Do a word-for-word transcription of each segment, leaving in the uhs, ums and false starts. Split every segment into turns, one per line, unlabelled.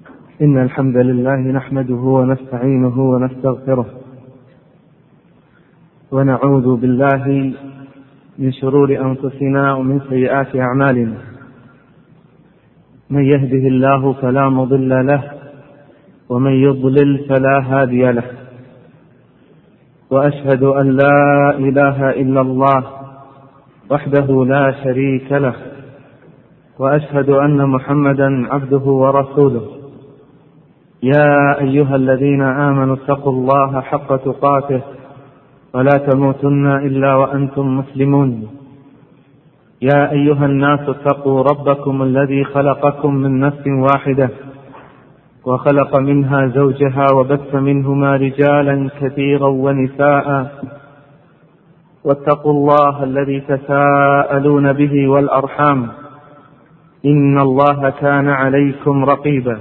إن الحمد لله نحمده ونستعينه ونستغفره ونعوذ بالله من شرور أنفسنا ومن سيئات أعمالنا. من يهده الله فلا مضل له ومن يضلل فلا هادي له، وأشهد أن لا إله إلا الله وحده لا شريك له، وأشهد أن محمدا عبده ورسوله. يا أيها الذين آمنوا اتقوا الله حق تقاته ولا تموتن إلا وأنتم مسلمون. يا أيها الناس اتقوا ربكم الذي خلقكم من نفس واحدة وخلق منها زوجها وبث منهما رجالا كثيرا ونساء، واتقوا الله الذي تساءلون به والأرحام إن الله كان عليكم رقيبا.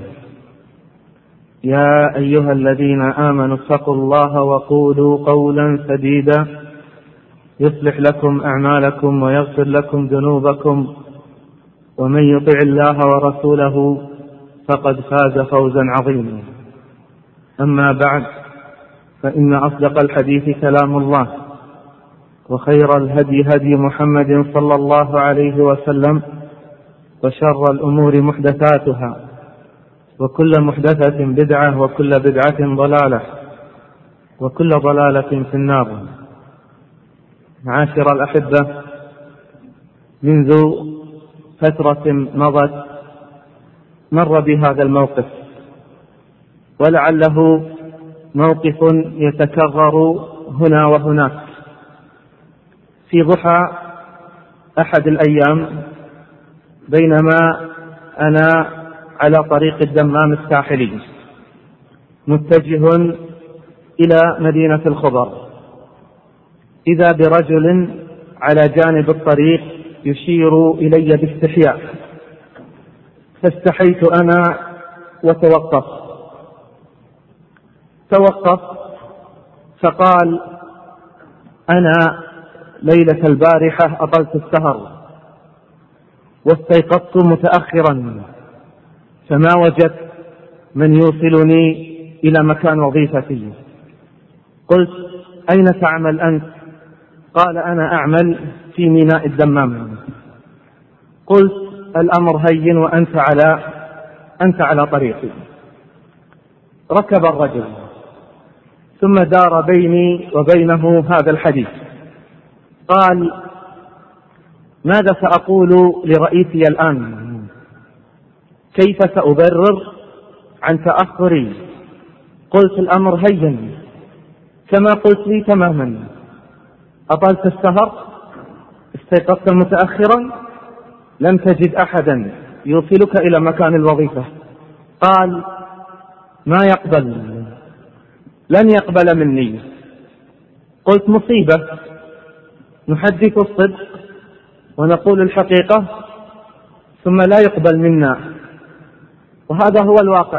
يا أيها الذين آمنوا اتقوا الله وقولوا قولا سديدا يصلح لكم أعمالكم ويغفر لكم ذنوبكم، ومن يطع الله ورسوله فقد فاز فوزا عظيما. أما بعد، فإن أصدق الحديث كلام الله، وخير الهدي هدي محمد صلى الله عليه وسلم، وشر الأمور محدثاتها، وكل محدثة بدعة، وكل بدعة ضلالة، وكل ضلالة في النار. معاشر الأحبة، منذ فترة مضت مر بهذا الموقف، ولعله موقف يتكرر هنا وهناك. في ضحى أحد الأيام بينما أنا على طريق الدمام الساحلي متجه إلى مدينة الخضر، إذا برجل على جانب الطريق يشير إلي باستحياء، فاستحيت أنا وتوقف توقف فقال: أنا ليلة البارحة أطلت السهر واستيقظت متأخرا، فما وجدت من يوصلني إلى مكان وظيفتي. قلت: أين تعمل أنت؟ قال: أنا أعمل في ميناء الدمام. قلت: الأمر هين وأنت على أنت على طريقي. ركب الرجل، ثم دار بيني وبينه هذا الحديث. قال: ماذا سأقول لرئيسي الآن؟ كيف سأبرر عن تأخري؟ قلت: الأمر هين كما قلت لي تماما، أطلت السهر، استيقظت متأخرا، لم تجد أحدا يوصلك إلى مكان الوظيفة. قال: ما يقبل، لن يقبل مني. قلت: مصيبة، نحدث الصدق ونقول الحقيقة ثم لا يقبل منا، وهذا هو الواقع،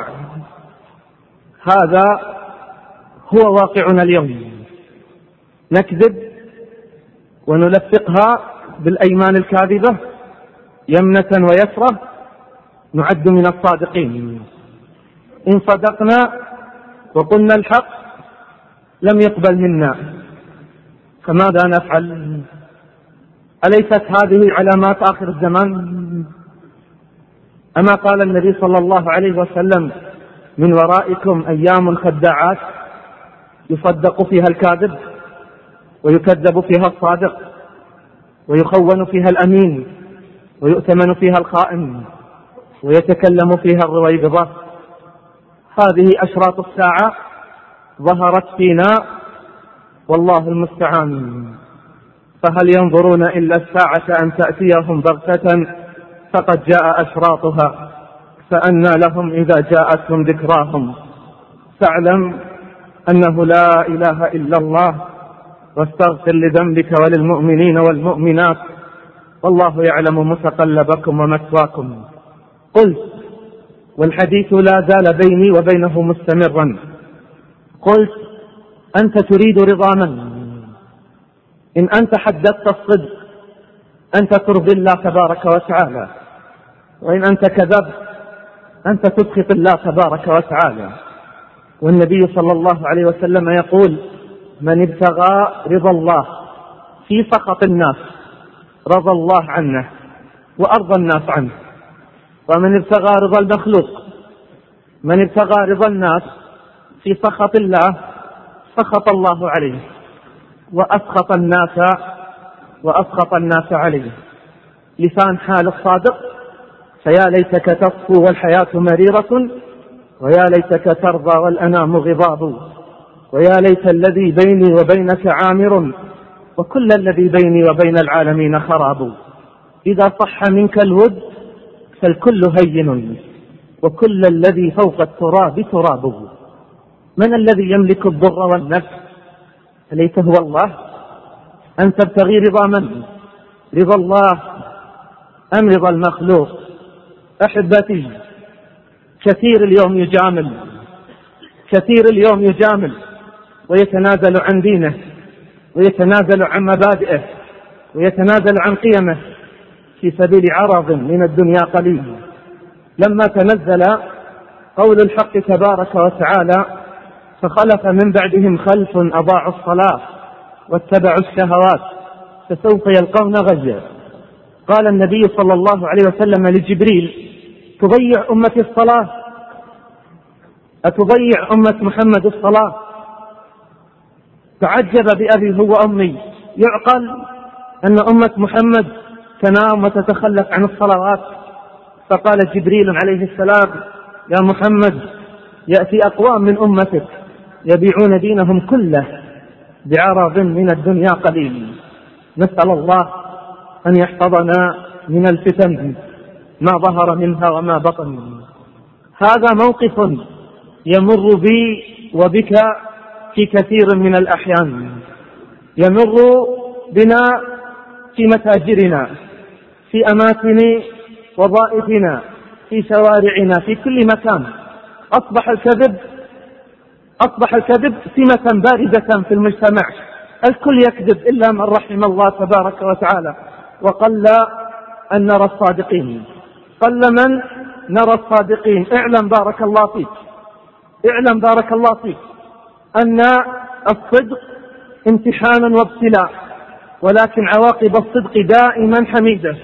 هذا هو واقعنا اليوم. نكذب ونلفقها بالأيمان الكاذبة يمنة ويسرة، نعد من الصادقين. إن صدقنا وقلنا الحق لم يقبل منا، فماذا نفعل؟ أليست هذه علامات آخر الزمان؟ أما قال النبي صلى الله عليه وسلم: من ورائكم أيام خداعات يصدق فيها الكاذب ويكذب فيها الصادق ويخون فيها الأمين ويؤتمن فيها الخائن ويتكلم فيها الرويبضة. هذه أشراط الساعة ظهرت فينا، والله المستعان. فهل ينظرون إلا الساعة أن تأتيهم بغتة فقد جاء أشراطها، فأنى لهم إذا جاءتهم ذكراهم. فاعلم أنه لا إله إلا الله، واستغفر لذنبك وللمؤمنين والمؤمنات، والله يعلم متقلبكم ومثواكم. قلت: والحديث لا زال بيني وبينه مستمرا. قلت: أنت تريد رضا من؟ إن أنت حدثت الصدق أنت ترضي الله تبارك وتعالى، وإن أنت كذبت أنت تسخط الله تبارك وتعالى. والنبي صلى الله عليه وسلم يقول: من ابتغى رضا الله في سخط الناس رضى الله عنه وأرضى الناس عنه. ومن ابتغى رضا المخلوق من ابتغى رضا الناس في سخط الله سخط الله عليه وأسخط الناس وأسخط الناس عليه. لسان حال الصادق: فيا ليتك تصفو والحياة مريرة، ويا ليتك ترضى والأنام غضاب، ويا ليت الذي بيني وبينك عامر، وكل الذي بيني وبين العالمين خراب. إذا صح منك الود فالكل هين، وكل الذي فوق التراب تراب. من الذي يملك الضر والنفع؟ أليس هو الله؟ أن تبتغي رضا من؟ رضا الله أم رضا المخلوق؟ أحبتي، كثير اليوم يجامل كثير اليوم يجامل ويتنازل عن دينه، ويتنازل عن مبادئه، ويتنازل عن قيمه في سبيل عرض من الدنيا قليل. لما تنزل قول الحق تبارك وتعالى: فخلف من بعدهم خلف أضاعوا الصلاة واتبعوا الشهوات فسوف يلقون غيا، قال النبي صلى الله عليه وسلم لجبريل: تضيع أمتي الصلاة؟ أتضيع أمة محمد الصلاة؟ تعجب بأبي هو أمي، يعقل أن أمة محمد تنام وتتخلف عن الصلوات؟ فقال جبريل عليه السلام: يا محمد، يأتي أقوام من أمتك يبيعون دينهم كله بعرض من الدنيا قليل. نسأل الله أن يحفظنا من الفتن ما ظهر منها وما بطن. هذا موقف يمر بي وبك في كثير من الأحيان، يمر بنا في متاجرنا، في أماكن وظائفنا، في شوارعنا، في كل مكان. أصبح الكذب أصبح الكذب سمة باردة في المجتمع، الكل يكذب إلا من رحم الله تبارك وتعالى. وقل أن نرى الصادقين، قل من نرى الصادقين. اعلم بارك الله فيك اعلم بارك الله فيك أن الصدق امتحان وابتلاء، ولكن عواقب الصدق دائما حميدة.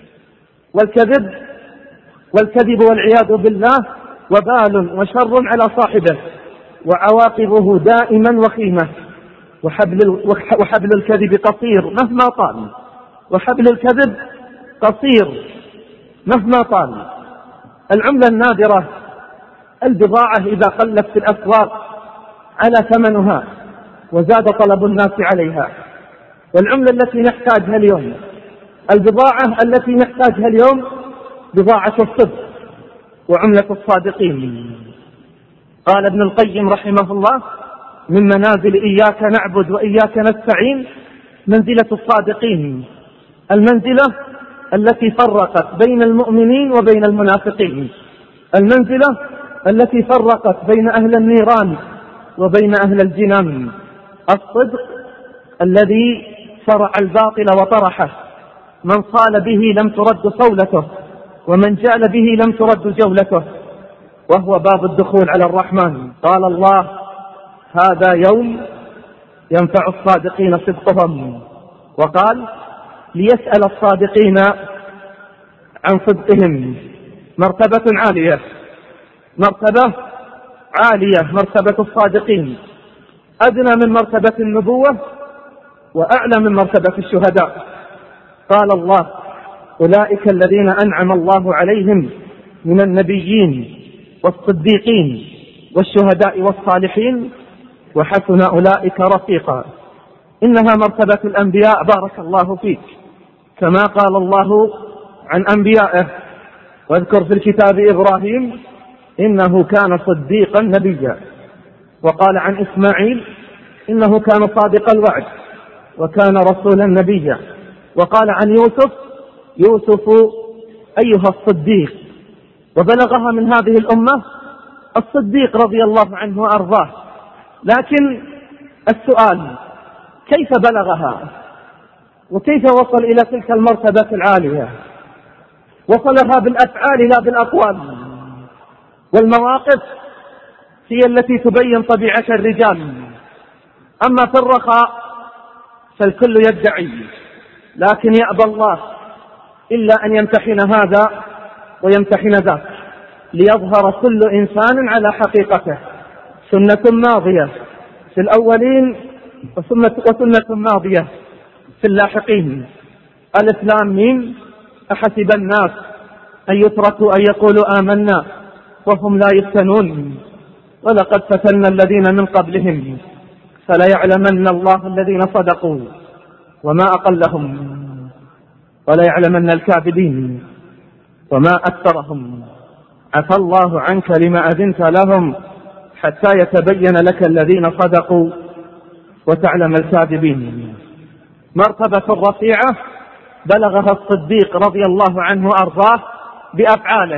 والكذب والكذب والعياذ بالله وبال وشر على صاحبه، وعواقبه دائما وخيمة. وحبل, وحبل الكذب قصير مهما طال، وحبل الكذب قصير مهما طال. العملة النادرة، البضاعة إذا قلت في الأسواق على ثمنها وزاد طلب الناس عليها. والعملة التي نحتاجها اليوم، البضاعة التي نحتاجها اليوم بضاعة الصدق وعملة الصادقين. قال ابن القيم رحمه الله: من منازل إياك نعبد وإياك نستعين منزلة الصادقين، المنزلة التي فرقت بين المؤمنين وبين المنافقين، المنزلة التي فرقت بين أهل النيران وبين أهل الجنان. الصدق الذي شرع الباطل وطرحه، من صال به لم ترد صولته، ومن جعل به لم ترد جولته، وهو باب الدخول على الرحمن. قال الله: هذا يوم ينفع الصادقين صدقهم. وقال: ليسأل الصادقين عن صدقهم. مرتبة عالية مرتبة عالية مرتبة الصادقين، أدنى من مرتبة النبوة وأعلى من مرتبة الشهداء. قال الله: أولئك الذين أنعم الله عليهم من النبيين والصديقين والشهداء والصالحين وحسن أولئك رفيقا. إنها مرتبة الأنبياء بارك الله فيك، كما قال الله عن أنبيائه: واذكر في الكتاب إبراهيم إنه كان صديقا نبيا. وقال عن إسماعيل: إنه كان صادق الوعد وكان رسولا نبيا. وقال عن يوسف: يوسف أيها الصديق. وبلغها من هذه الأمة الصديق رضي الله عنه وأرضاه. لكن السؤال: كيف بلغها؟ وكيف وصل إلى تلك المرتبة العالية؟ وصلها بالأفعال لا بالأقوال. والمواقف هي التي تبين طبيعة الرجال. أما في الرخاء فالكل يدعي، لكن يأبى الله إلا أن يمتحن هذا ويمتحن ذاك ليظهر كل إنسان على حقيقته. سنة ماضية في الأولين وسنة ماضية في اللاحقين. ألف لام ميم أحسب الناس أن يتركوا أن يقولوا آمنا وهم لا يفتنون ولقد فتنا الذين من قبلهم فليعلمن الله الذين صدقوا وما أقلهم وليعلمن الكاذبين وما أكثرهم عفى الله عنك لما أذنت لهم حتى يتبين لك الذين صدقوا وتعلم الكاذبين. مرتبة رفيعة بلغها الصديق رضي الله عنه وأرضاه بأفعاله،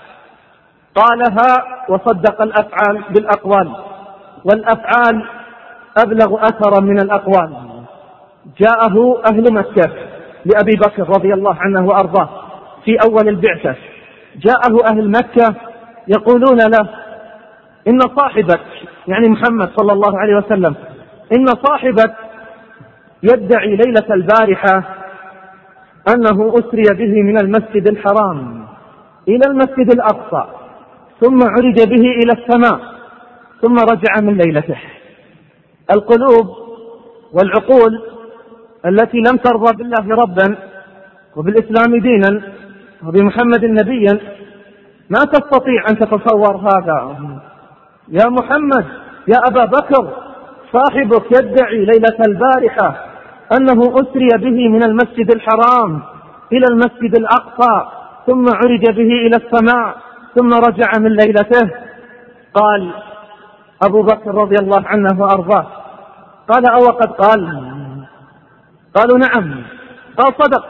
قالها وصدق الأفعال بالأقوال، والأفعال أبلغ أثرا من الأقوال. جاءه أهل مكة لأبي بكر رضي الله عنه وأرضاه في أول البعثة، جاءه أهل مكة يقولون له إن صاحبك يعني محمد صلى الله عليه وسلم إن صاحبك يدعي ليلة البارحة أنه أسري به من المسجد الحرام إلى المسجد الأقصى ثم عرج به إلى السماء ثم رجع من ليلته. القلوب والعقول التي لم ترضى بالله ربا وبالإسلام دينا وبمحمد نبيا ما تستطيع أن تتصور هذا. يا محمد يا أبا بكر صاحبك يدعي ليلة البارحة أنه أسري به من المسجد الحرام إلى المسجد الأقصى ثم عرج به إلى السماء ثم رجع من ليلته. قال أبو بكر رضي الله عنه وأرضاه قال أو قد قال؟ قالوا نعم. قال صدق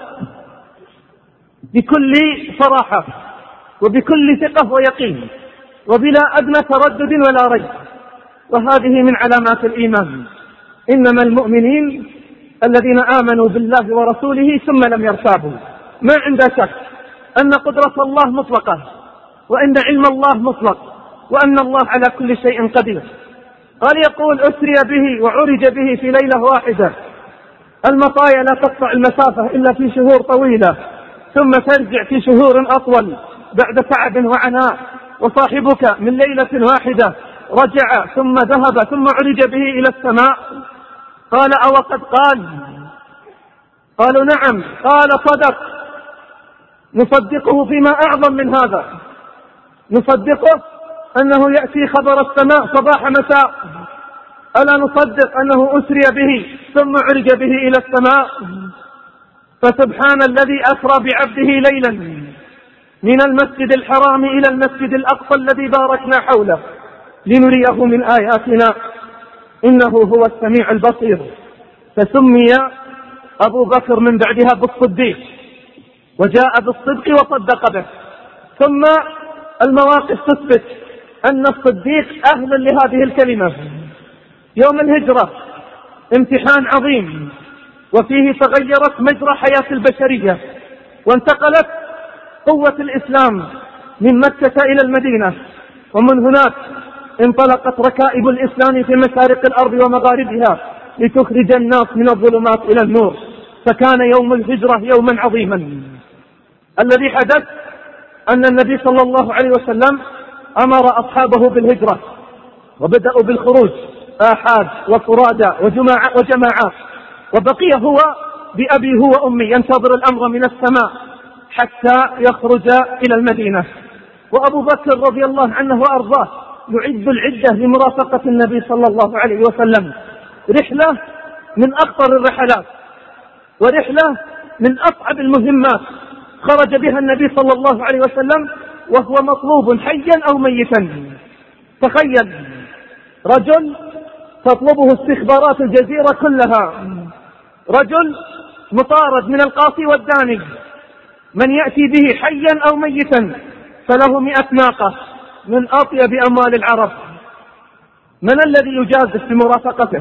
بكل صراحة وبكل ثقة ويقين وبلا أدنى تردد ولا ريب، وهذه من علامات الإيمان. إنما المؤمنين الذين آمنوا بالله ورسوله ثم لم يرتابوا، ما عند شك أن قدرة الله مطلقة وأن علم الله مطلق وأن الله على كل شيء قدير. قال يقول أسري به وعرج به في ليلة واحدة، المطايا لا تقطع المسافة إلا في شهور طويلة ثم ترجع في شهور أطول بعد تعب وعناء، وصاحبك من ليلة واحدة رجع ثم ذهب ثم عرج به إلى السماء. قال أو قد قال؟ قالوا نعم. قال صدق. نصدقه فيما أعظم من هذا، نصدقه أنه يأتي خبر السماء صباح مساء. ألا نصدق أنه أسري به ثم عرج به إلى السماء؟ فسبحان الذي أسرى بعبده ليلا من المسجد الحرام إلى المسجد الأقصى الذي باركنا حوله لنريه من آياتنا إنه هو السميع البصير. فسمي أبو بكر من بعدها بالصديق وجاء بالصدق وصدق به. ثم المواقف تثبت أن الصديق أهل لهذه الكلمة. يوم الهجرة امتحان عظيم وفيه تغيرت مجرى حياة البشرية وانتقلت قوة الإسلام من مكة إلى المدينة، ومن هناك انطلقت ركائب الإسلام في مشارق الأرض ومغاربها لتخرج الناس من الظلمات إلى النور. فكان يوم الهجرة يوما عظيما. الذي حدث أن النبي صلى الله عليه وسلم أمر أصحابه بالهجرة وبدأوا بالخروج آحاد وفرادى وجماعات، وبقي هو بأبيه وأمي ينتظر الأمر من السماء حتى يخرج إلى المدينة. وأبو بكر رضي الله عنه وأرضاه يعد العدة لمرافقة النبي صلى الله عليه وسلم. رحلة من أخطر الرحلات ورحلة من أصعب المهمات خرج بها النبي صلى الله عليه وسلم وهو مطلوب حيا أو ميتا. تخيل رجل تطلبه استخبارات الجزيرة كلها، رجل مطارد من القاصي والداني، من يأتي به حيا أو ميتا فله مئة ناقة من أطيب أموال العرب. من الذي يجازف في مرافقته؟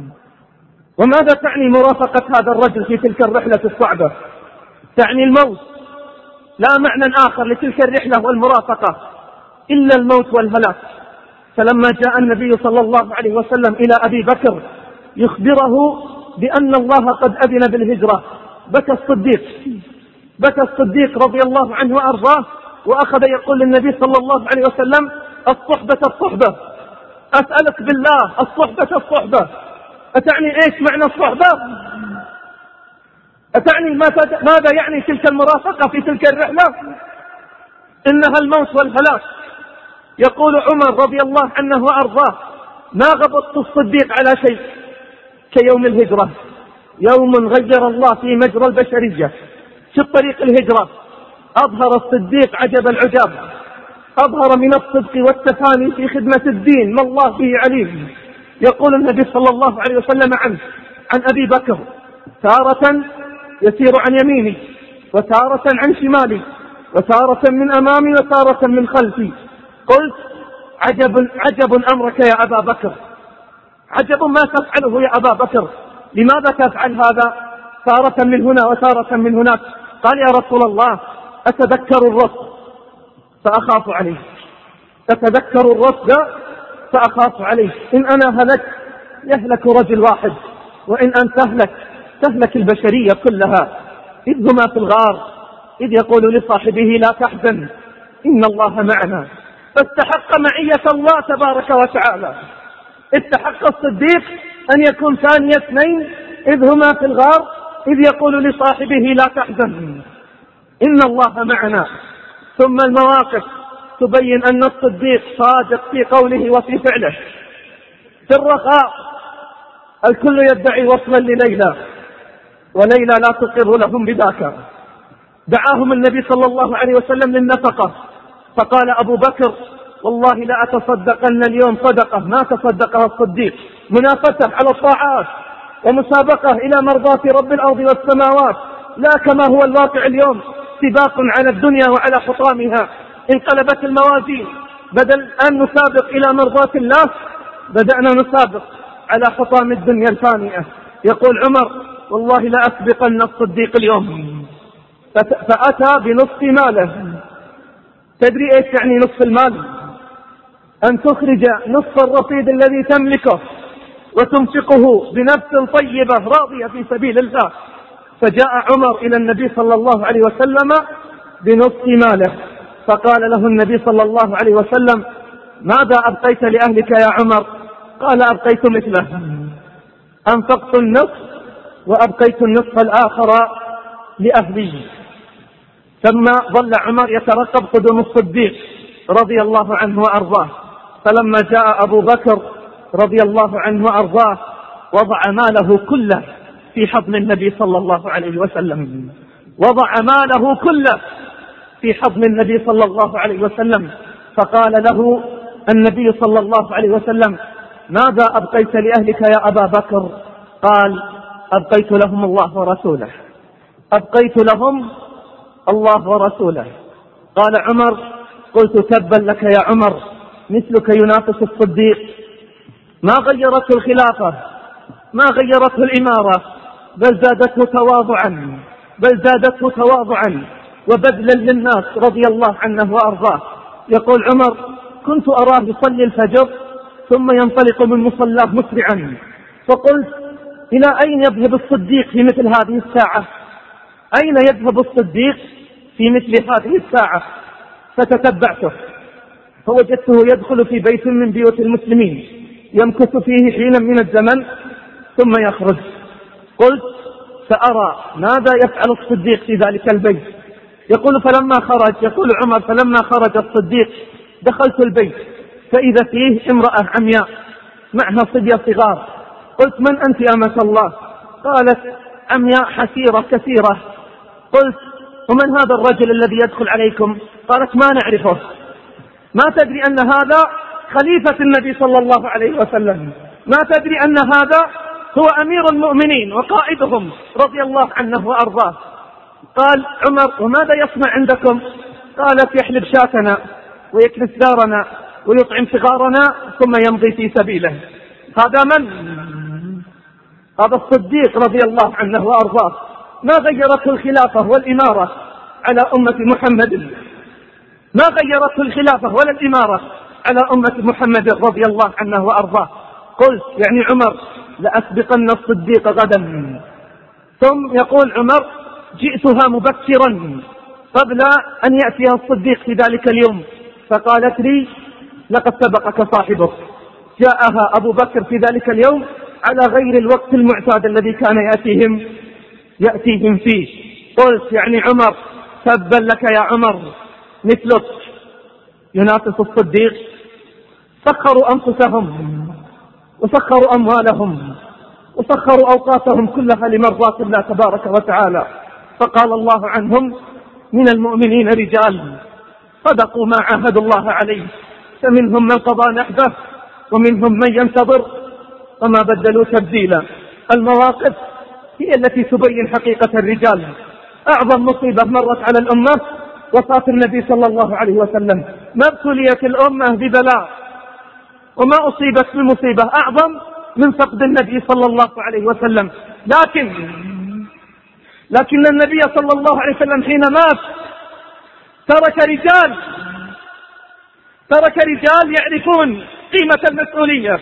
وماذا تعني مرافقة هذا الرجل في تلك الرحلة الصعبة؟ تعني الموت، لا معنى آخر لتلك الرحلة والمرافقة
إلا الموت والهلاك. فلما جاء النبي صلى الله عليه وسلم إلى أبي بكر يخبره بأن الله قد أذن بالهجرة، بكى الصديق بكى الصديق رضي الله عنه وأرضاه، وأخذ يقول للنبي صلى الله عليه وسلم: الصحبة الصحبة، أسألك بالله الصحبة الصحبة، أتعني إيش معنى الصحبة؟ أتعني ماذا يعني تلك المرافقة في تلك الرحلة؟ إنها الموت والهلاك. يقول عمر رضي الله عنه وأرضاه: ما غبطت الصديق على شيء كيوم الهجرة، يوم غير الله في مجرى البشرية في الطريق الهجرة. أظهر الصديق عجب العجاب، أظهر من الصدق والتفاني في خدمة الدين ما الله به عليم. يقول النبي صلى الله عليه وسلم عنه عن أبي بكر: تارة يسير عن يميني، وتارة عن شمالي، وتارة من أمامي، وتارة من خلفي. قلت: عجب عجب أمرك يا أبا بكر، عجب ما تفعله يا أبا بكر، لماذا تفعل هذا تارة من هنا وتارة من هناك؟ قال: يا رسول الله، أتذكر الرصد فأخاف عليه، أتذكر الرصد فأخاف عليه. إن أنا هلك يهلك رجل واحد، وإن أن تهلك تهلك البشرية كلها. إذ هما في الغار إذ يقول لصاحبه: لا تحزن إن الله معنا. فاستحق معية الله تبارك وتعالى، استحق الصديق أن يكون ثاني اثنين إذ هما في الغار إذ يقول لصاحبه: لا تحزن إن الله معنا. ثم المواقف تبين أن الصديق صادق في قوله وفي فعله. في الرخاء الكل يدعي وصلا لليلى، وليلى لا تقر لهم بذاك. دعاهم النبي صلى الله عليه وسلم للنفقة، فقال أبو بكر: والله لا أتصدقن اليوم صدقة ما تصدقها الصديق، منافسة على الطاعات ومسابقة إلى مرضاة رب الأرض والسماوات، لا كما هو الواقع اليوم، سباق على الدنيا وعلى حطامها. انقلبت الموازين، بدل أن نسابق إلى مرضاة الله بدأنا نسابق على حطام الدنيا الفانية. يقول عمر: والله لا أسبقن الصديق اليوم. فأتى بنصف ماله. تدري إيش يعني نصف المال؟ أن تخرج نصف الرصيد الذي تملكه وتنفقه بنفس طيبة راضية في سبيل الله. فجاء عمر إلى النبي صلى الله عليه وسلم بنصف ماله، فقال له النبي صلى الله عليه وسلم: ماذا أبقيت لأهلك يا عمر؟ قال: أبقيت مثله، أنفقت النصف وأبقيت النصف الآخر لأهلي. ثم ظل عمر يترقب قدوم الصديق رضي الله عنه وأرضاه. فلما جاء أبو بكر رضي الله عنه وأرضاه وضع ماله كله في حضن النبي صلى الله عليه وسلم، وضع ماله كله في حضن النبي صلى الله عليه وسلم. فقال له النبي صلى الله عليه وسلم: ماذا أبقيت لأهلك يا أبا بكر؟ قال: أبقيت لهم الله ورسوله، أبقيت لهم الله ورسوله. قال عمر: قلت: تبا لك يا عمر، مثلك ينافس الصديق. ما غيرته الخلافة، ما غيرته الإمارة، بل زادته تواضعا، بل زادته تواضعا وبذلا للناس رضي الله عنه وأرضاه. يقول عمر: كنت أراه يصلي الفجر ثم ينطلق من مصلاه مسرعا، فقلت: إلى أين يذهب الصديق في مثل هذه الساعة؟ أين يذهب الصديق في مثل هذه الساعة؟ فتتبعته فوجدته يدخل في بيت من بيوت المسلمين يمكث فيه حينا من الزمن ثم يخرج. قلت: سأرى ماذا يفعل الصديق في ذلك البيت. يقول: فلما خرج، يقول عمر: فلما خرج الصديق دخلت البيت فإذا فيه امرأة عمياء معها صبية صغار. قلت: من أنت يا أمة الله؟ قالت: عمياء حسيرة كثيرة. قلت: ومن هذا الرجل الذي يدخل عليكم؟ قالت: ما نعرفه. ما تدري أن هذا خليفة النبي صلى الله عليه وسلم؟ ما تدري أن هذا هو أمير المؤمنين وقائدهم رضي الله عنه وأرضاه؟ قال عمر: وماذا يصنع عندكم؟ قالت: يحلب شاتنا ويكنس دارنا ويطعم صغارنا ثم يمضي في سبيله. هذا من؟ هذا الصديق رضي الله عنه وأرضاه. ما غيرته الخلافة والإمارة على أمة محمد ما غيرته الخلافة ولا الإمارة على أمة محمد رضي الله عنه وأرضاه. قلت يعني عمر لأسبقن الصديق غدا. ثم يقول عمر جئتها مبكرا قبل أن يأتيها الصديق في ذلك اليوم، فقالت لي لقد سبقك صاحبك. جاءها أبو بكر في ذلك اليوم على غير الوقت المعتاد الذي كان يأتيهم يأتيهم فيه. قلت يعني عمر تبا لك يا عمر، مثلك ينافس الصديق. سخروا أنفسهم وسخروا أموالهم وسخروا أوقاتهم كلها لمرضاة الله تبارك وتعالى. فقال الله عنهم من المؤمنين رجال صدقوا ما عاهدوا الله عليه، فمنهم من قضى نحبه ومنهم من ينتظر وما بدلوا تبديلا. المواقف هي التي تبين حقيقة الرجال. أعظم مصيبة مرت على الأمة وفاة النبي صلى الله عليه وسلم. ما ابتليت الأمة ببلاء وما أصيبت بمصيبة أعظم من فقد النبي صلى الله عليه وسلم. لكن لكن النبي صلى الله عليه وسلم حين مات ترك رجال ترك رجال يعرفون قيمة المسؤولية،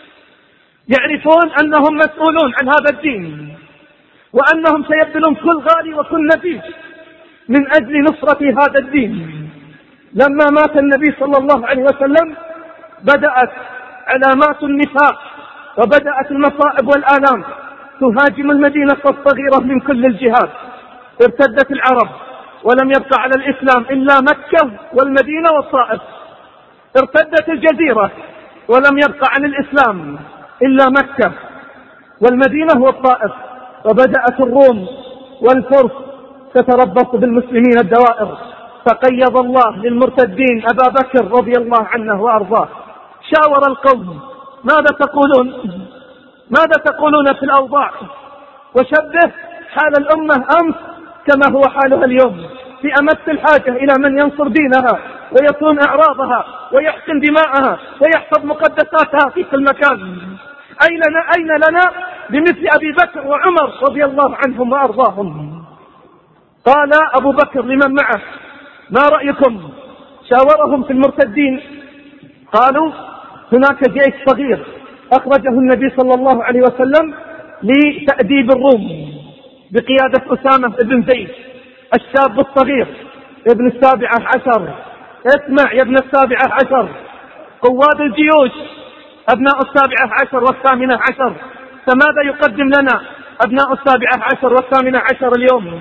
يعرفون أنهم مسؤولون عن هذا الدين وأنهم سيبذلون كل غالي وكل نفيس من أجل نصرة هذا الدين. لما مات النبي صلى الله عليه وسلم بدأت علامات النفاق وبدأت المصائب والآلام تهاجم المدينة الصغيرة من كل الجهات. ارتدت العرب ولم يبقى على الإسلام إلا مكة والمدينة والطائف. ارتدت الجزيرة ولم يبقى عن الإسلام إلا مكة والمدينة والطائف. وبدأت الروم والفرس تتربص بالمسلمين الدوائر. فقيض الله للمرتدين أبا بكر رضي الله عنه وأرضاه. شاور القوم ماذا تقولون ماذا تقولون في الأوضاع، وشبه حال الأمة أمس كما هو حالها اليوم في أمس الحاجة إلى من ينصر دينها ويصون أعراضها ويحقن دماءها ويحفظ مقدساتها في كل مكان. أين لنا, أين لنا بمثل أبي بكر وعمر رضي الله عنهم وأرضاهم. قال أبو بكر لمن معه ما رأيكم؟ شاورهم في المرتدين. قالوا هناك جيش صغير أخرجه النبي صلى الله عليه وسلم لتأديب الروم بقيادة أسامة بن زيد الشاب الصغير ابن السابعة عشر. اسمع يا ابن السابعة عشر، قواد الجيوش أبناء السابعة عشر والثامنة عشر. فماذا يقدم لنا أبناء السابعة عشر والثامنة عشر اليوم؟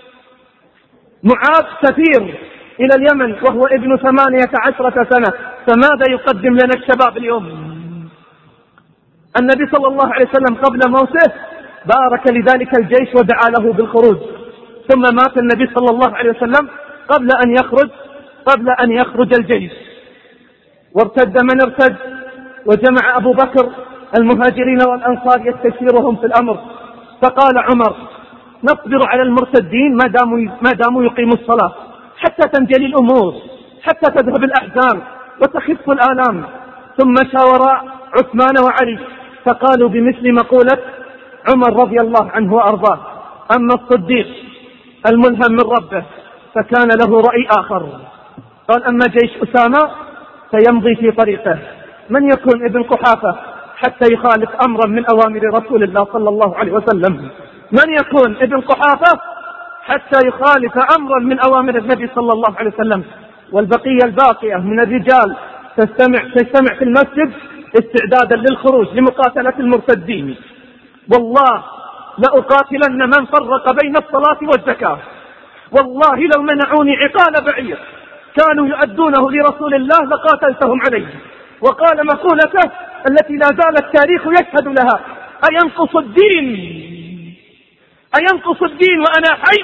معاذ سفير إلى اليمن وهو ابن ثمانية عشرة سنة. فماذا يقدم لنا الشباب اليوم؟ النبي صلى الله عليه وسلم قبل موته بارك لذلك الجيش ودعا له بالخروج. ثم مات النبي صلى الله عليه وسلم قبل أن يخرج قبل أن يخرج الجيش، وارتد من ارتد. وجمع أبو بكر المهاجرين والأنصار يستشيرهم في الأمر. فقال عمر نصبر على المرتدين ما داموا ما داموا يقيموا الصلاة حتى تنجلي الأمور، حتى تذهب الأحزان وتخف الآلام. ثم شاور عثمان وعلي فقالوا بمثل مقولة عمر رضي الله عنه وأرضاه. أما الصديق الملهم من ربه فكان له رأي آخر. قال أما جيش أسامة فيمضي في طريقه. من يكون ابن قحافة حتى يخالف أمرا من أوامر رسول الله صلى الله عليه وسلم؟ من يكون ابن قحافة حتى يخالف أمرا من أوامر النبي صلى الله عليه وسلم؟ والبقية الباقية من الرجال تجتمع تجتمع في المسجد استعدادا للخروج لمقاتلة المرتدين. والله لأقاتلن من فرق بين الصلاة والزكاة. والله لو منعوني عقال بعير كانوا يؤدونه لرسول الله لقاتلتهم عليه. وقال مقولته التي لا زال التاريخ يشهد لها: أينقص الدين أينقص الدين وأنا حي؟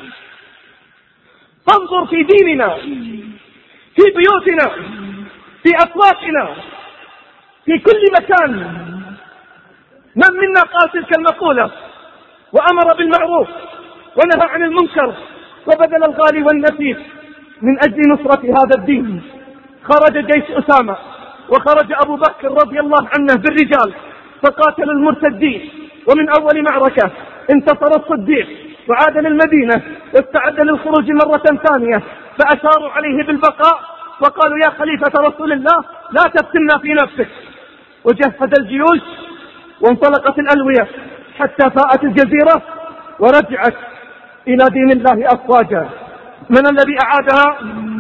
فانظر في ديننا، في بيوتنا، في أسواقنا، في كل مكان. من منا قال تلك المقولة وأمر بالمعروف ونهى عن المنكر وبذل الغالي والنفيس من أجل نصرة هذا الدين؟ خرج جيش أسامة وخرج أبو بكر رضي الله عنه بالرجال فقاتل المرتدين. ومن أول معركة انتصر الصديق وعاد للمدينة واستعد للخروج مرة ثانية فأشاروا عليه بالبقاء وقالوا يا خليفة رسول الله لا تفتنا في نفسك. وجهز الجيوش وانطلقت الألوية حتى فاءت الجزيرة ورجعت إلى دين الله أفواجا. من الذي أعادها؟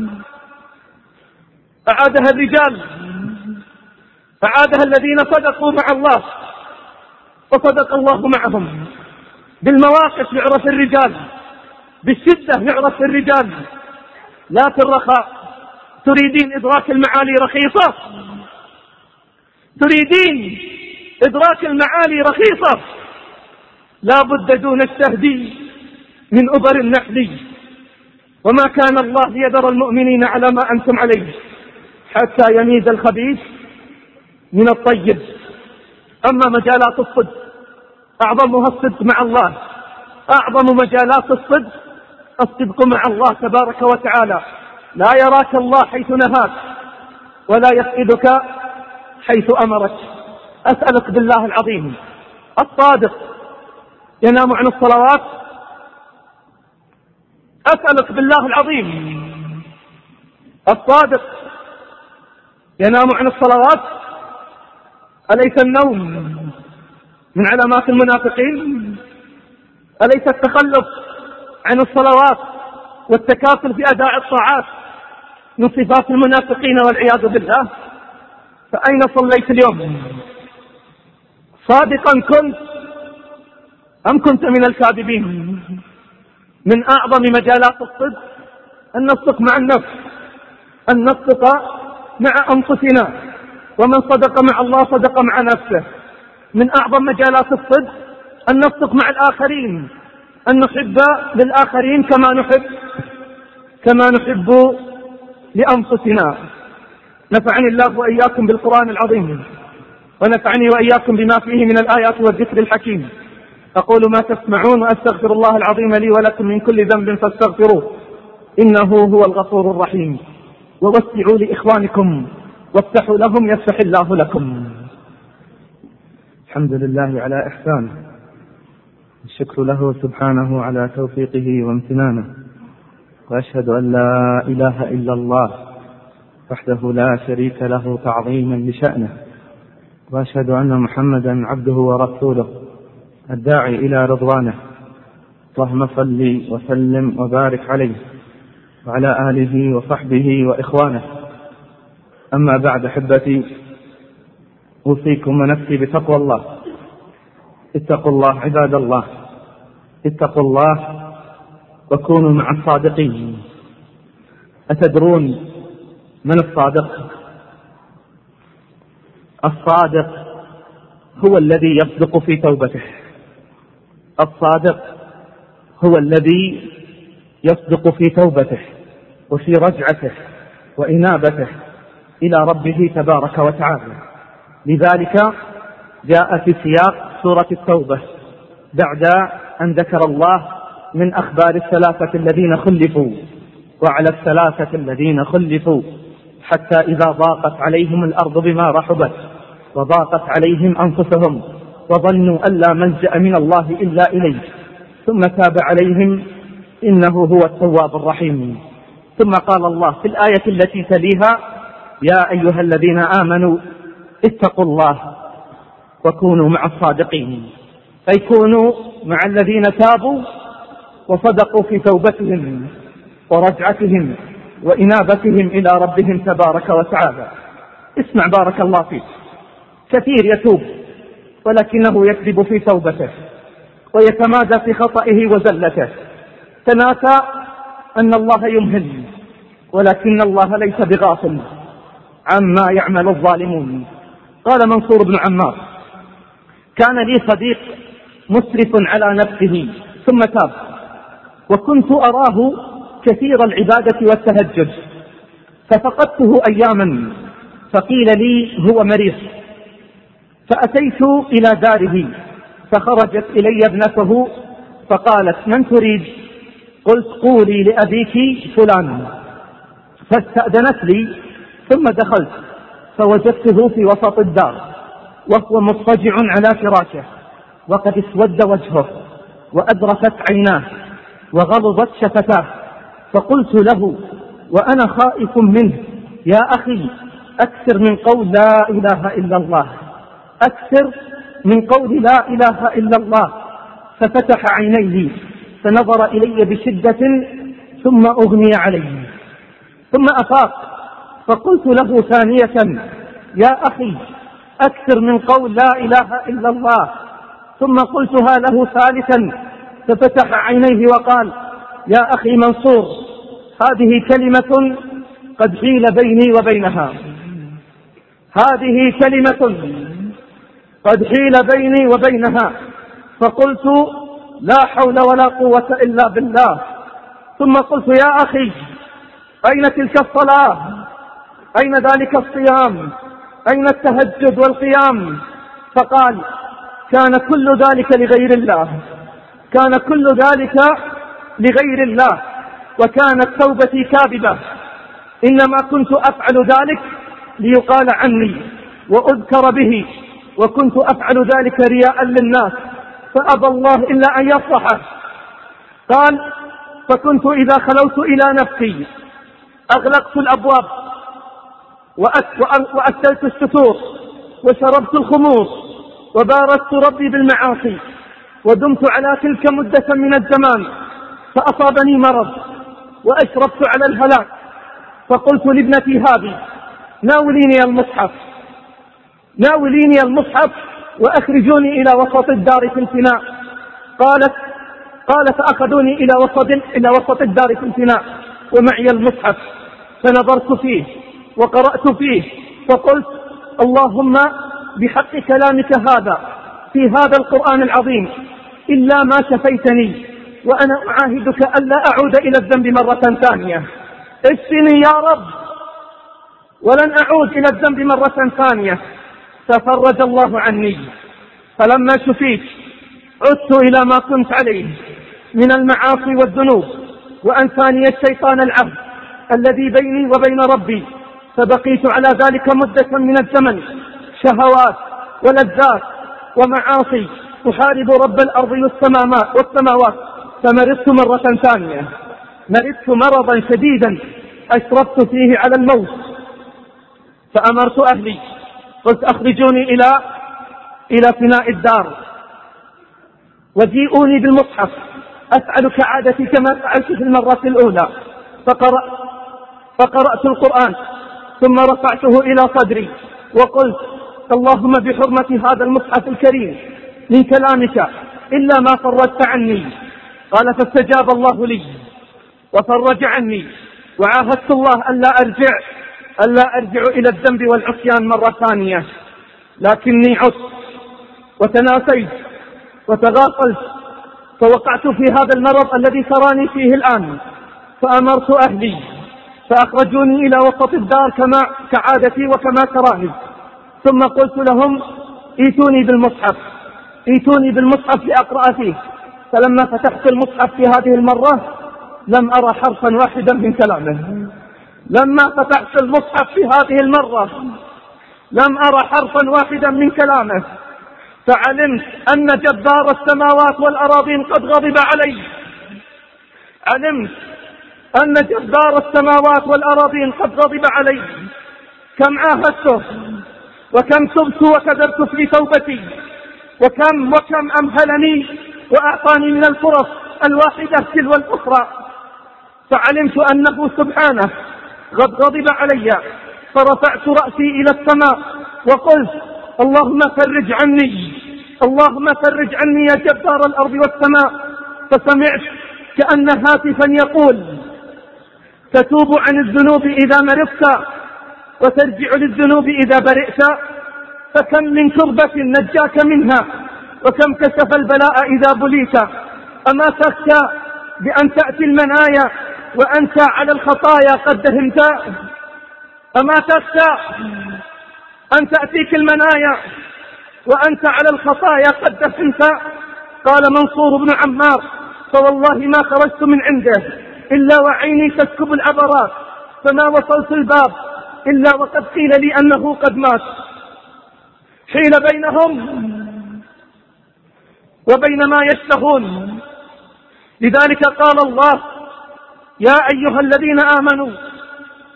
أعادها الرجال، أعادها الذين صدقوا مع الله وصدق الله معهم. بالمواقف يعرف الرجال، بالشدة يعرف الرجال، لا في الرخاء. تريدين إدراك المعالي رخيصة؟ تريدين إدراك المعالي رخيصة؟ لا بد دون التهدي من أبر النحل. وما كان الله ليذر المؤمنين على ما أنتم عليه حتى يميز الخبيث من الطيب. أما مجالات الصدق أعظمها الصدق مع الله. أعظم مجالات الصدق الصدق مع الله تبارك وتعالى. لا يراك الله حيث نهاك ولا يفقدك حيث أمرك. أسألك بالله العظيم، الصادق ينام عن الصلوات؟ أسألك بالله العظيم، الصادق ينام عن الصلوات؟ أليس النوم من علامات المنافقين؟ أليس التخلف عن الصلوات والتكاسل في أداء الطاعات من صفات المنافقين والعياذ بالله؟ فأين صليت اليوم؟ صادقا كنت أم كنت من الكاذبين؟ من أعظم مجالات الصدق أن نصدق مع النفس، أن نصدق مع أنفسنا. ومن صدق مع الله صدق مع نفسه. من أعظم مجالات الصدق أن نصدق مع الآخرين، أن نحب للآخرين كما نحب كما نحب لأنفسنا. نفعني الله وإياكم بالقرآن العظيم، ونفعني وإياكم بما فيه من الآيات والذكر الحكيم. أقول ما تسمعون وأستغفر الله العظيم لي ولكم من كل ذنب فاستغفروه إنه هو الغفور الرحيم. ووسعوا لإخوانكم وافتحوا لهم يفتح الله لكم.
الحمد لله على إحسانه، الشكر له سبحانه على توفيقه وامتنانه، وأشهد أن لا إله إلا الله وحده لا شريك له تعظيما لشأنه، وأشهد أن محمدا عبده ورسوله الداعي إلى رضوانه. اللهم صل وسلم وبارك عليه وعلى آله وصحبه وإخوانه. أما بعد أحبتي، أوصيكم ونفسي بتقوى الله. اتقوا الله عباد الله، اتقوا الله وكونوا مع الصادقين. أتدرون من الصادق؟ الصادق هو الذي يصدق في توبته. الصادق هو الذي يصدق في توبته وفي رجعته وإنابته إلى ربه تبارك وتعالى. لذلك جاء في سياق سورة التوبة بعد أن ذكر الله من أخبار الثلاثة الذين خلفوا، وعلى الثلاثة الذين خلفوا حتى إذا ضاقت عليهم الأرض بما رحبت وضاقت عليهم أنفسهم وظنوا أن لا ملجأ من الله إلا إليه ثم تاب عليهم إنه هو التواب الرحيم. ثم قال الله في الآية التي تليها: يا أيها الذين آمنوا اتقوا الله وكونوا مع الصادقين. أي كونوا مع الذين تابوا وصدقوا في توبتهم ورجعتهم وإنابتهم إلى ربهم تبارك وتعالى. اسمع بارك الله فيك، كثير يتوب ولكنه يكذب في توبته ويتمادى في خطئه وزلته، تناسى أن الله يمهل، ولكن الله ليس بغافل عما يعمل الظالمون. قال منصور بن عمار: كان لي صديق مسرف على نفسه ثم تاب، وكنت أراه كثير العبادة والتهجد، ففقدته أياما فقيل لي هو مريض، فأتيت إلى داره فخرجت إلي ابنته فقالت: من تريد؟ قلت: قولي لأبيك فلان. فاستأذنت لي ثم دخلت فوجدته في وسط الدار وهو مضطجع على فراشه وقد اسود وجهه وأدركت عيناه وغلظت شفتاه، فقلت له:
وأنا خائف منه. يا أخي أكثر من قول لا إله إلا الله، أكثر من قول لا إله إلا الله. ففتح عينيه فنظر إلي بشدة ثم أغمي عليه، ثم أفاق فقلت له ثانية: يا أخي أكثر من قول لا إله إلا الله. ثم قلتها له ثالثا ففتح عينيه وقال: يا أخي منصور، هذه كلمة قد حيل بيني وبينها، هذه كلمة قد حيل بيني وبينها. فقلت: لا حول ولا قوة إلا بالله. ثم قلت: يا أخي أين تلك الصلاة؟ أين ذلك الصيام؟ أين التهجد والقيام؟ فقال: كان كل ذلك لغير الله، كان كل ذلك لغير الله، وكانت توبتي كاذبة، إنما كنت أفعل ذلك ليقال عني وأذكر به، وكنت أفعل ذلك رياء للناس، فأبى الله إلا أن يصلحه. قال: فكنت إذا خلوت إلى نفسي أغلقت الأبواب وأسلت الستور وشربت الخمور وبارزت ربي بالمعاصي، ودمت على تلك مدة من الزمان، فأصابني مرض وأشرفت على الهلاك. فقلت لابنتي هذه: ناوليني المصحف، ناوليني المصحف وأخرجوني إلى وسط الدار في الفناء. قالت قال فأخذوني إلى وسط إلى وسط الدار في الفناء ومعي المصحف، فنظرت فيه وقرأت فيه، فقلت: اللهم بحق كلامك هذا في هذا القرآن العظيم إلا ما شفيتني، وأنا أعاهدك ألا أعود إلى الذنب مرة ثانية. اشفني يا رب ولن أعود إلى الذنب مرة ثانية. ففرج الله عني، فلما شفيت عدت إلى ما كنت عليه من المعاصي والذنوب، وأنساني الشيطان العهد الذي بيني وبين ربي، فبقيت على ذلك مدة من الزمن، شهوات ولذات ومعاصي، أحارب رب الأرض والسماوات. فمرضت مرة ثانية، مرضت مرضا شديدا أشرفت فيه على الموت، فأمرت أهلي قلت: أخرجوني إلى إلى فناء الدار وجيئوني بالمصحف أفعل كعادتي كما فعلت في المرة الأولى. فقرأ فقرأت القرآن ثم رفعته إلى صدري وقلت: اللهم بحرمة هذا المصحف الكريم من كلامك إلا ما فرجت عني. قال: فاستجاب الله لي وفرج عني، وعاهدت الله ألا أرجع ألا أرجع إلى الذنب والعصيان مرة ثانية. لكني عدت وتناسيت وتغافلت، فوقعت في هذا المرض الذي تراني فيه الآن. فأمرت أهلي فأخرجوني إلى وسط الدار كما كعادتي وكما تراني، ثم قلت لهم: ايتوني بالمصحف ايتوني بالمصحف لأقرأ فيه. فلما فتحت المصحف في هذه المرة لم أرى حرفا واحدا من كلامه. لما فتحت المصحف في هذه المرة لم أرى حرفا واحدا من كلامه، فعلمت أن جبار السماوات والأراضين قد غضب علي. علمت أن جبار السماوات والأراضين قد غضب علي. كم عاهدته وكم تبت وكذبت في توبتي، وكم وكم أمهلني وأعطاني من الفرص الواحدة تلو الأخرى. فعلمت أنه سبحانه قد غضب علي، فرفعت رأسي إلى السماء وقلت: اللهم فرج عني اللهم فرج عني يا جبار الأرض والسماء. فسمعت كأن هاتفا يقول: تتوب عن الذنوب إذا مرضت وترجع للذنوب إذا برئت، فكم من كربة نجاك منها وكم كشف البلاء إذا بليت. أما تخشى بأن تأتي المنايا وأنت على الخطايا قد دهمت؟ أما تخشى أن تأتيك المنايا وأنت على الخطايا قد دهمت؟ قال منصور بن عمار: فوالله ما خرجت من عنده إلا وعيني تسكب العبرات، فما وصلت الباب إلا وقد قيل لي أنه قد مات. حيل بينهم وبين ما يشتهون. لذلك قال الله: يا أيها الذين آمنوا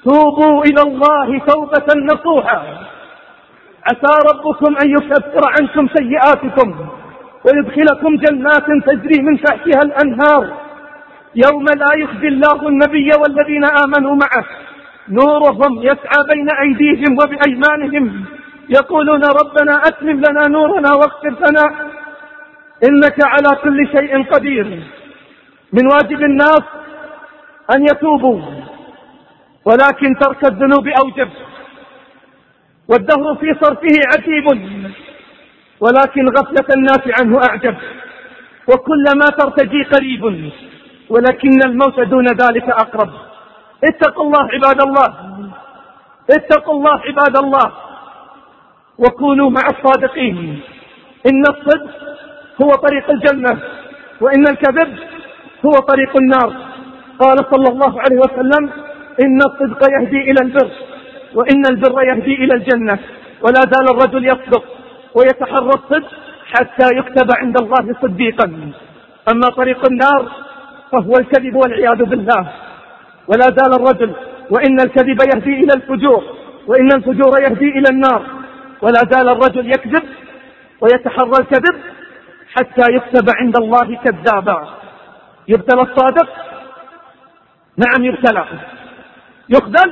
توبوا إلى الله توبة نصوحا عسى ربكم أن يكفر عنكم سيئاتكم ويدخلكم جنات تجري من تحتها الأنهار يوم لا يخزي الله النبي والذين آمنوا معه نورهم يسعى بين أيديهم وبأيمانهم يقولون ربنا أتمم لنا نورنا واغفر لنا إنك على كل شيء قدير. من واجب الناس أن يتوبوا، ولكن ترك الذنوب أوجب، والدهر في صرفه عجيب، ولكن غفلة الناس عنه أعجب، وكلما ترتجي قريب، ولكن الموت دون ذلك أقرب. اتقوا الله عباد الله، اتقوا الله عباد الله، وكونوا مع الصادقين. إن الصدق هو طريق الجنة، وإن الكذب هو طريق النار. قال صلى الله عليه وسلم إن الصدق يهدي إلى البر، وإن البر يهدي إلى الجنة. ولا زال الرجل يصدق ويتحرى الصدق حتى يكتب عند الله صديقا. أما طريق النار فهو الكذب والعياذ بالله. ولا زال الرجل وإن الكذب يهدي إلى الفجور، وإن الفجور يهدي إلى النار. ولا زال الرجل يكذب ويتحرى الكذب حتى يكتب عند الله كذابا. يبتلى الصادق، نعم يبتلى. يخذل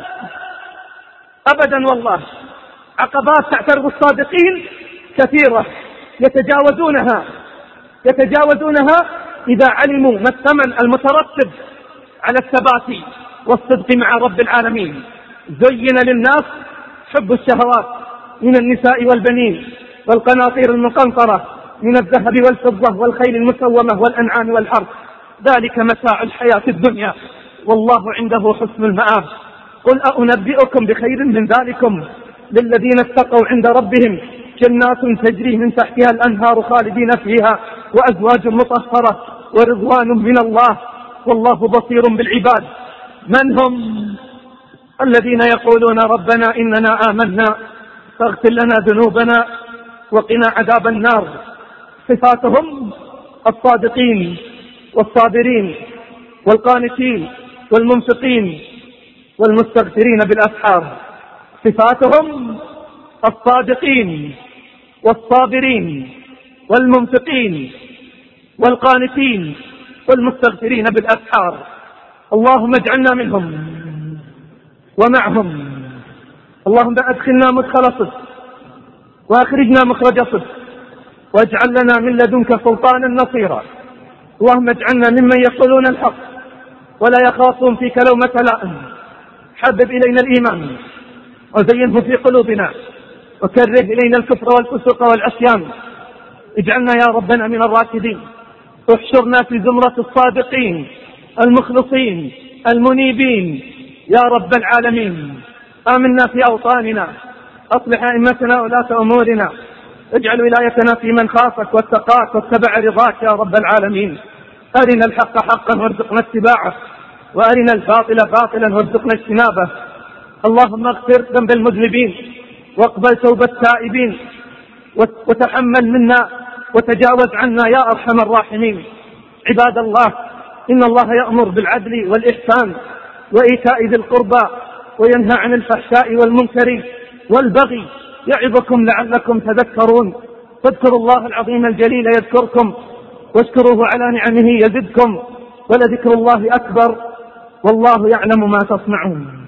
أبدا والله. عقبات تعترض الصادقين كثيرة يتجاوزونها يتجاوزونها إذا علموا ما الثمن المترتب على الثبات والصدق مع رب العالمين. زين للناس حب الشهوات من النساء والبنين والقناطير المقنطرة من الذهب والفضة والخيل المسومة والأنعام والحرث، ذلك متاع الحياة الدنيا والله عنده حسن المآب. قل أنبئكم بخير من ذلكم للذين اتقوا عند ربهم جنات تجري من تحتها الأنهار خالدين فيها وأزواج مطهرة ورضوان من الله والله بصير بالعباد. من هم؟ الذين يقولون ربنا إننا آمنا فاغفر لنا ذنوبنا وقنا عذاب النار. صفاتهم الصادقين والصابرين والقانتين والمنفقين والمستغفرين بالأسحار. صفاتهم الصادقين والصابرين والمنفقين والقانتين والمستغفرين بالأسحار. اللهم اجعلنا منهم ومعهم. اللهم أدخلنا مدخل صدق وأخرجنا مخرج صدق، واجعل لنا من لدنك سلطانا نصيرا. اللهم اجعلنا ممن يقولون الحق ولا يخافون فيك لومة لائم. حبب إلينا الإيمان وزينه في قلوبنا وكره إلينا الكفر والفسوق والعصيان. اجعلنا يا ربنا من الراشدين. احشرنا في زمرة الصادقين المخلصين المنيبين يا رب العالمين. آمنا في أوطاننا، أصلح أئمتنا ولاة أمورنا، اجعل ولايتنا في من خافك واتقاك واتبع رضاك يا رب العالمين. أرنا الحق حقا وارزقنا اتباعه، وأرنا الباطل باطلا وارزقنا اجتنابه. اللهم اغفر ذنب المذنبين واقبل توبة التائبين وتحمل منا وتجاوز عنا يا أرحم الراحمين. عباد الله، إن الله يأمر بالعدل والإحسان وإيتاء ذي القربى وينهى عن الفحشاء والمنكر والبغي يعظكم لعلكم تذكرون. فاذكروا الله العظيم الجليل يذكركم، واشكروه على نعمه يزدكم، ولذكر الله أكبر، والله يعلم ما تصنعون.